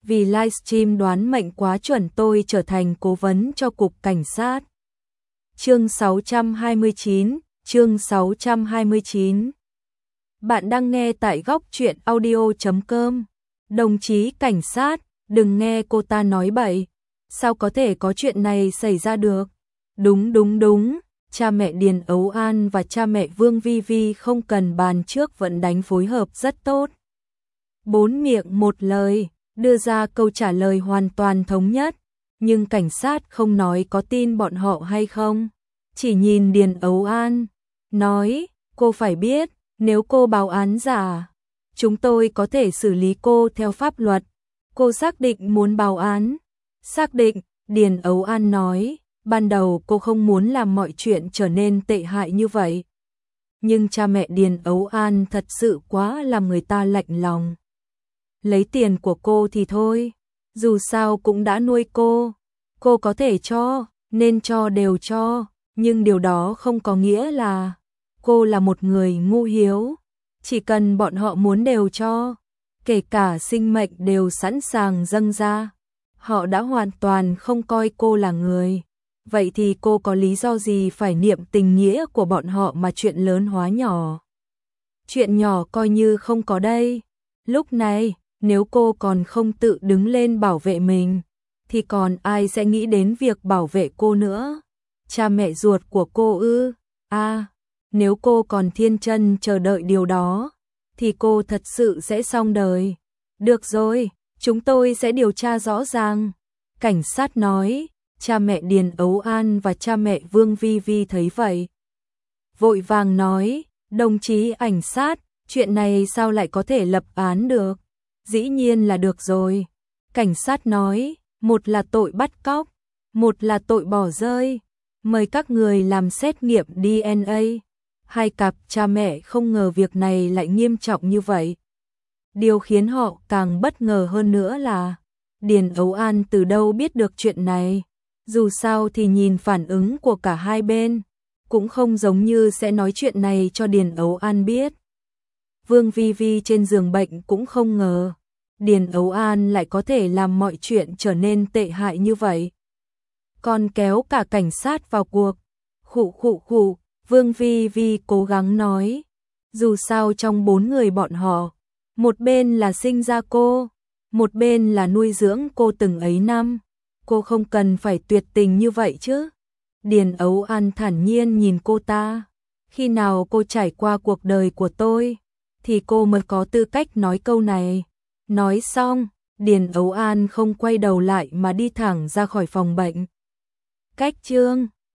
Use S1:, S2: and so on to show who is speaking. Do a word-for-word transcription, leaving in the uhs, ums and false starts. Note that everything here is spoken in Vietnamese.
S1: vì livestream đoán mệnh quá chuẩn tôi trở thành cố vấn cho cục cảnh sát. Chương sáu trăm hai mươi chín, chương sáu trăm hai mươi chín. Bạn đang nghe tại góc truyện audio chấm com. Đồng chí cảnh sát, đừng nghe cô ta nói bậy. Sao có thể có chuyện này xảy ra được? Đúng đúng đúng, cha mẹ Điền Ấu An và cha mẹ Vương Vi Vi không cần bàn trước vẫn đánh phối hợp rất tốt. Bốn miệng một lời, đưa ra câu trả lời hoàn toàn thống nhất, nhưng cảnh sát không nói có tin bọn họ hay không. Chỉ nhìn Điền Ấu An, nói, cô phải biết, nếu cô báo án giả, chúng tôi có thể xử lý cô theo pháp luật. Cô xác định muốn báo án? Xác định, Điền Ấu An nói, ban đầu cô không muốn làm mọi chuyện trở nên tệ hại như vậy. Nhưng cha mẹ Điền Ấu An thật sự quá làm người ta lạnh lòng. Lấy tiền của cô thì thôi, dù sao cũng đã nuôi cô, cô có thể cho, nên cho đều cho, nhưng điều đó không có nghĩa là cô là một người ngu hiếu. Chỉ cần bọn họ muốn đều cho, kể cả sinh mệnh đều sẵn sàng dâng ra. Họ đã hoàn toàn không coi cô là người. Vậy thì cô có lý do gì phải niệm tình nghĩa của bọn họ mà chuyện lớn hóa nhỏ? Chuyện nhỏ coi như không có đây. Lúc này, nếu cô còn không tự đứng lên bảo vệ mình, thì còn ai sẽ nghĩ đến việc bảo vệ cô nữa? Cha mẹ ruột của cô ư? À, nếu cô còn thiên chân chờ đợi điều đó, thì cô thật sự sẽ xong đời. Được rồi, chúng tôi sẽ điều tra rõ ràng. Cảnh sát nói, cha mẹ Điền Ấu An và cha mẹ Vương Vi Vi thấy vậy. Vội vàng nói, đồng chí ảnh sát, chuyện này sao lại có thể lập án được? Dĩ nhiên là được rồi. Cảnh sát nói, một là tội bắt cóc, một là tội bỏ rơi. Mời các người làm xét nghiệm đê en a. Hai cặp cha mẹ không ngờ việc này lại nghiêm trọng như vậy. Điều khiến họ càng bất ngờ hơn nữa là Điền Ấu An từ đâu biết được chuyện này. Dù sao thì nhìn phản ứng của cả hai bên, cũng không giống như sẽ nói chuyện này cho Điền Ấu An biết. Vương Vi Vi trên giường bệnh cũng không ngờ Điền Ấu An lại có thể làm mọi chuyện trở nên tệ hại như vậy. Còn kéo cả cảnh sát vào cuộc. Khụ khụ khụ, Vương Vi Vi cố gắng nói. Dù sao trong bốn người bọn họ, một bên là sinh ra cô, một bên là nuôi dưỡng cô từng ấy năm. Cô không cần phải tuyệt tình như vậy chứ. Điền Ấu An thản nhiên nhìn cô ta. Khi nào cô trải qua cuộc đời của tôi, thì cô mới có tư cách nói câu này. Nói xong, Điền Ấu An không quay đầu lại mà đi thẳng ra khỏi phòng bệnh. Cách chương